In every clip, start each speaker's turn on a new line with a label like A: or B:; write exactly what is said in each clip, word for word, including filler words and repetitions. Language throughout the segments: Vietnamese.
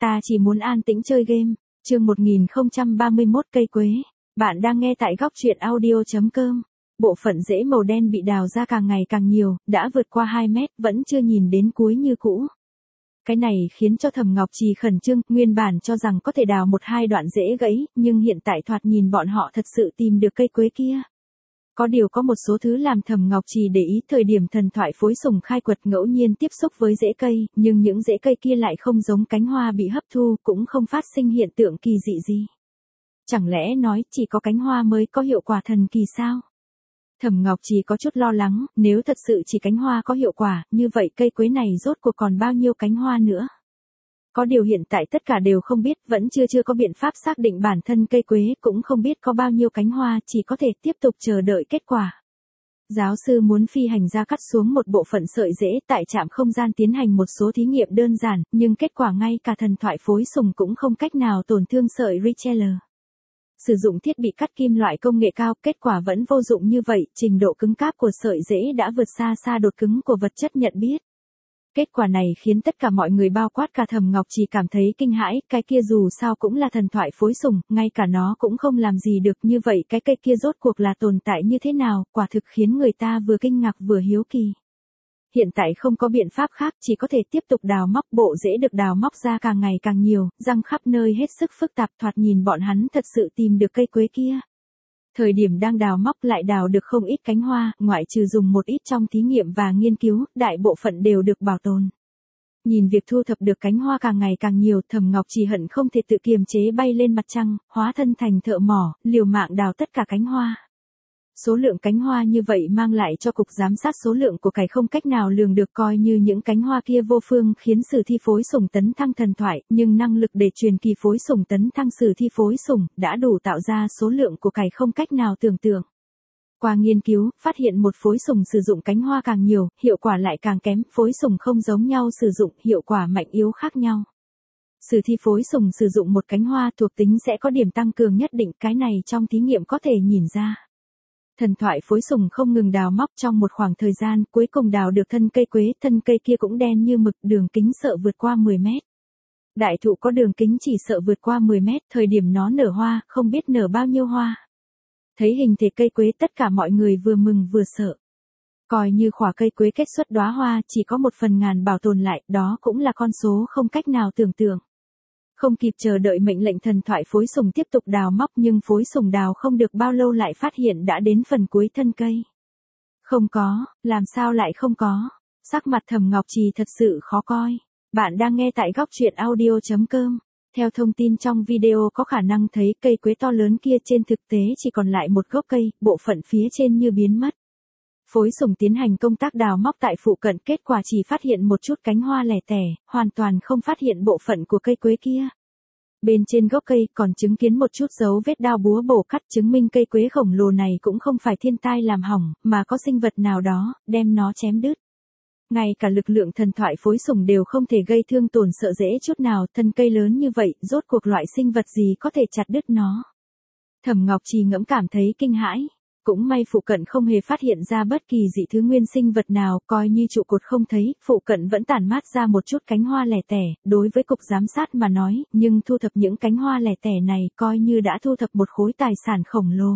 A: Ta chỉ muốn an tĩnh chơi game. Chương một nghìn không trăm ba mươi mốt cây quế. Bạn đang nghe tại góc truyện audio chấm com. Bộ phận rễ màu đen bị đào ra càng ngày càng nhiều, đã vượt qua hai mét, vẫn chưa nhìn đến cuối như cũ. Cái này khiến cho Thẩm Ngọc Trì khẩn trương, nguyên bản cho rằng có thể đào một hai đoạn rễ gãy, nhưng hiện tại thoạt nhìn bọn họ thật sự tìm được cây quế kia. Có điều có một số thứ làm Thẩm Ngọc Trì để ý thời điểm thần thoại phối sùng khai quật ngẫu nhiên tiếp xúc với rễ cây, nhưng những rễ cây kia lại không giống cánh hoa bị hấp thu, cũng không phát sinh hiện tượng kỳ dị gì. Chẳng lẽ nói chỉ có cánh hoa mới có hiệu quả thần kỳ sao? Thẩm Ngọc Trì có chút lo lắng, nếu thật sự chỉ cánh hoa có hiệu quả, như vậy cây quế này rốt cuộc còn bao nhiêu cánh hoa nữa? Có điều hiện tại tất cả đều không biết, vẫn chưa chưa có biện pháp xác định bản thân cây quế, cũng không biết có bao nhiêu cánh hoa, chỉ có thể tiếp tục chờ đợi kết quả. Giáo sư muốn phi hành ra cắt xuống một bộ phận sợi rễ tại trạm không gian tiến hành một số thí nghiệm đơn giản, nhưng kết quả ngay cả thần thoại phối sùng cũng không cách nào tổn thương sợi Richelieu. Sử dụng thiết bị cắt kim loại công nghệ cao, kết quả vẫn vô dụng như vậy, trình độ cứng cáp của sợi rễ đã vượt xa xa đột cứng của vật chất nhận biết. Kết quả này khiến tất cả mọi người bao quát cả Thẩm Ngọc Trì cảm thấy kinh hãi, cái kia dù sao cũng là thần thoại phối sùng, ngay cả nó cũng không làm gì được, như vậy cái cây kia rốt cuộc là tồn tại như thế nào, quả thực khiến người ta vừa kinh ngạc vừa hiếu kỳ. Hiện tại không có biện pháp khác, chỉ có thể tiếp tục đào móc, bộ rễ được đào móc ra càng ngày càng nhiều, răng khắp nơi hết sức phức tạp, thoạt nhìn bọn hắn thật sự tìm được cây quế kia. Thời điểm đang đào móc lại đào được không ít cánh hoa, ngoại trừ dùng một ít trong thí nghiệm và nghiên cứu, đại bộ phận đều được bảo tồn. Nhìn việc thu thập được cánh hoa càng ngày càng nhiều, Thẩm Ngọc Trì hận không thể tự kiềm chế bay lên mặt trăng, hóa thân thành thợ mỏ, liều mạng đào tất cả cánh hoa. Số lượng cánh hoa như vậy mang lại cho cục giám sát số lượng của cải không cách nào lường được, coi như những cánh hoa kia vô phương khiến sử thi phối sùng tấn thăng thần thoại, nhưng năng lực để truyền kỳ phối sùng tấn thăng sử thi phối sùng đã đủ tạo ra số lượng của cải không cách nào tưởng tượng. Qua nghiên cứu, phát hiện một phối sùng sử dụng cánh hoa càng nhiều, hiệu quả lại càng kém, phối sùng không giống nhau sử dụng, hiệu quả mạnh yếu khác nhau. Sử thi phối sùng sử dụng một cánh hoa thuộc tính sẽ có điểm tăng cường nhất định, cái này trong thí nghiệm có thể nhìn ra. Thần thoại phối sùng không ngừng đào móc trong một khoảng thời gian, cuối cùng đào được thân cây quế, thân cây kia cũng đen như mực, đường kính sợ vượt qua mười mét. Đại thụ có đường kính chỉ sợ vượt qua mười mét, thời điểm nó nở hoa, không biết nở bao nhiêu hoa. Thấy hình thể cây quế tất cả mọi người vừa mừng vừa sợ. Coi như khỏa cây quế kết xuất đóa hoa, chỉ có một phần ngàn bảo tồn lại, đó cũng là con số không cách nào tưởng tượng. Không kịp chờ đợi mệnh lệnh thần thoại phối sùng tiếp tục đào móc, nhưng phối sùng đào không được bao lâu lại phát hiện đã đến phần cuối thân cây. Không có, làm sao lại không có? Sắc mặt Thẩm Ngọc Trì thật sự khó coi. Bạn đang nghe tại góc truyện audio chấm com. Theo thông tin trong video có khả năng thấy cây quế to lớn kia trên thực tế chỉ còn lại một gốc cây, bộ phận phía trên như biến mất. Phối sùng tiến hành công tác đào móc tại phụ cận, kết quả chỉ phát hiện một chút cánh hoa lẻ tẻ, hoàn toàn không phát hiện bộ phận của cây quế kia. Bên trên gốc cây còn chứng kiến một chút dấu vết đao búa bổ cắt, chứng minh cây quế khổng lồ này cũng không phải thiên tai làm hỏng, mà có sinh vật nào đó, đem nó chém đứt. Ngay cả lực lượng thần thoại phối sùng đều không thể gây thương tổn sợ dễ chút nào, thân cây lớn như vậy, rốt cuộc loại sinh vật gì có thể chặt đứt nó. Thẩm Ngọc Trì ngẫm cảm thấy kinh hãi. Cũng may phụ cận không hề phát hiện ra bất kỳ dị thứ nguyên sinh vật nào, coi như trụ cột không thấy, phụ cận vẫn tản mát ra một chút cánh hoa lẻ tẻ, đối với cục giám sát mà nói, nhưng thu thập những cánh hoa lẻ tẻ này coi như đã thu thập một khối tài sản khổng lồ.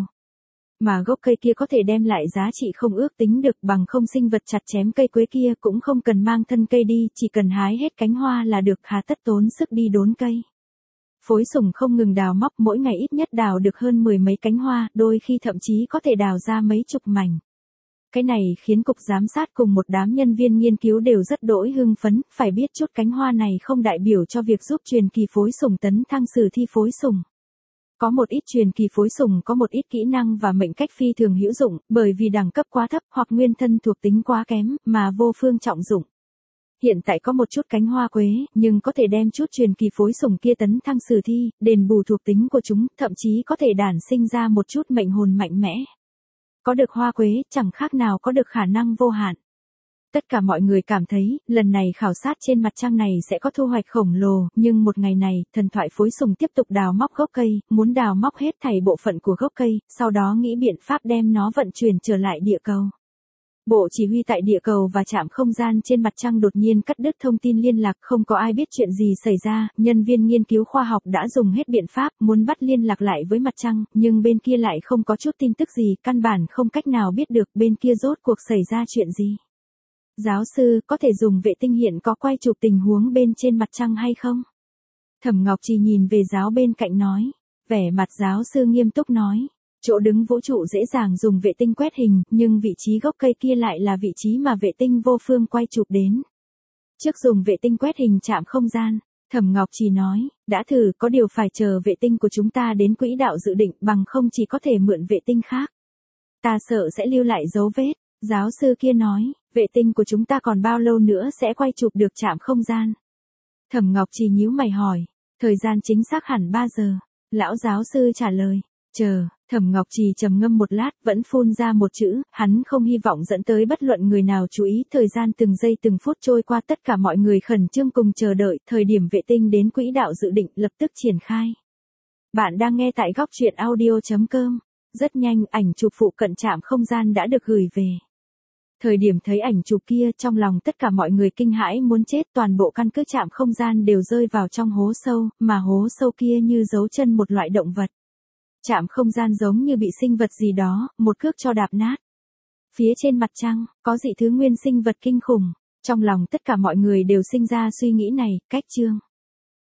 A: Mà gốc cây kia có thể đem lại giá trị không ước tính được, bằng không sinh vật chặt chém cây quế kia cũng không cần mang thân cây đi, chỉ cần hái hết cánh hoa là được, hà tất tốn sức đi đốn cây. Phối sùng không ngừng đào móc, mỗi ngày ít nhất đào được hơn mười mấy cánh hoa, đôi khi thậm chí có thể đào ra mấy chục mảnh. Cái này khiến cục giám sát cùng một đám nhân viên nghiên cứu đều rất đỗi hưng phấn, phải biết chút cánh hoa này không đại biểu cho việc giúp truyền kỳ phối sùng tấn thăng sử thi phối sùng. Có một ít truyền kỳ phối sùng có một ít kỹ năng và mệnh cách phi thường hữu dụng, bởi vì đẳng cấp quá thấp hoặc nguyên thân thuộc tính quá kém, mà vô phương trọng dụng. Hiện tại có một chút cánh hoa quế, nhưng có thể đem chút truyền kỳ phối sùng kia tấn thăng sử thi, đền bù thuộc tính của chúng, thậm chí có thể đản sinh ra một chút mệnh hồn mạnh mẽ. Có được hoa quế, chẳng khác nào có được khả năng vô hạn. Tất cả mọi người cảm thấy, lần này khảo sát trên mặt trăng này sẽ có thu hoạch khổng lồ, nhưng một ngày này, thần thoại phối sùng tiếp tục đào móc gốc cây, muốn đào móc hết thảy bộ phận của gốc cây, sau đó nghĩ biện pháp đem nó vận chuyển trở lại địa cầu. Bộ chỉ huy tại địa cầu và trạm không gian trên mặt trăng đột nhiên cắt đứt thông tin liên lạc, không có ai biết chuyện gì xảy ra, nhân viên nghiên cứu khoa học đã dùng hết biện pháp muốn bắt liên lạc lại với mặt trăng, nhưng bên kia lại không có chút tin tức gì, căn bản không cách nào biết được bên kia rốt cuộc xảy ra chuyện gì. Giáo sư, có thể dùng vệ tinh hiện có quay chụp tình huống bên trên mặt trăng hay không? Thẩm Ngọc Trì nhìn về giáo bên cạnh nói. Vẻ mặt giáo sư nghiêm túc nói. Chỗ đứng vũ trụ dễ dàng dùng vệ tinh quét hình, nhưng vị trí gốc cây kia lại là vị trí mà vệ tinh vô phương quay chụp đến. Trước dùng vệ tinh quét hình trạm không gian, Thẩm Ngọc Trì nói, đã thử, có điều phải chờ vệ tinh của chúng ta đến quỹ đạo dự định, bằng không chỉ có thể mượn vệ tinh khác. Ta sợ sẽ lưu lại dấu vết. Giáo sư kia nói, vệ tinh của chúng ta còn bao lâu nữa sẽ quay chụp được trạm không gian? Thẩm Ngọc Trì nhíu mày hỏi, thời gian chính xác hẳn ba giờ. Lão giáo sư trả lời, chờ. Thẩm Ngọc Trì trầm ngâm một lát, vẫn phun ra một chữ, hắn không hy vọng dẫn tới bất luận người nào chú ý. Thời gian từng giây từng phút trôi qua, tất cả mọi người khẩn trương cùng chờ đợi, thời điểm vệ tinh đến quỹ đạo dự định lập tức triển khai. Bạn đang nghe tại góc truyện audio chấm com. Rất nhanh, ảnh chụp phụ cận trạm không gian đã được gửi về. Thời điểm thấy ảnh chụp kia, trong lòng tất cả mọi người kinh hãi muốn chết, toàn bộ căn cứ trạm không gian đều rơi vào trong hố sâu, mà hố sâu kia như dấu chân một loại động vật. Trạm không gian giống như bị sinh vật gì đó, một cước cho đạp nát. Phía trên mặt trăng, có dị thứ nguyên sinh vật kinh khủng. Trong lòng tất cả mọi người đều sinh ra suy nghĩ này, cách chương.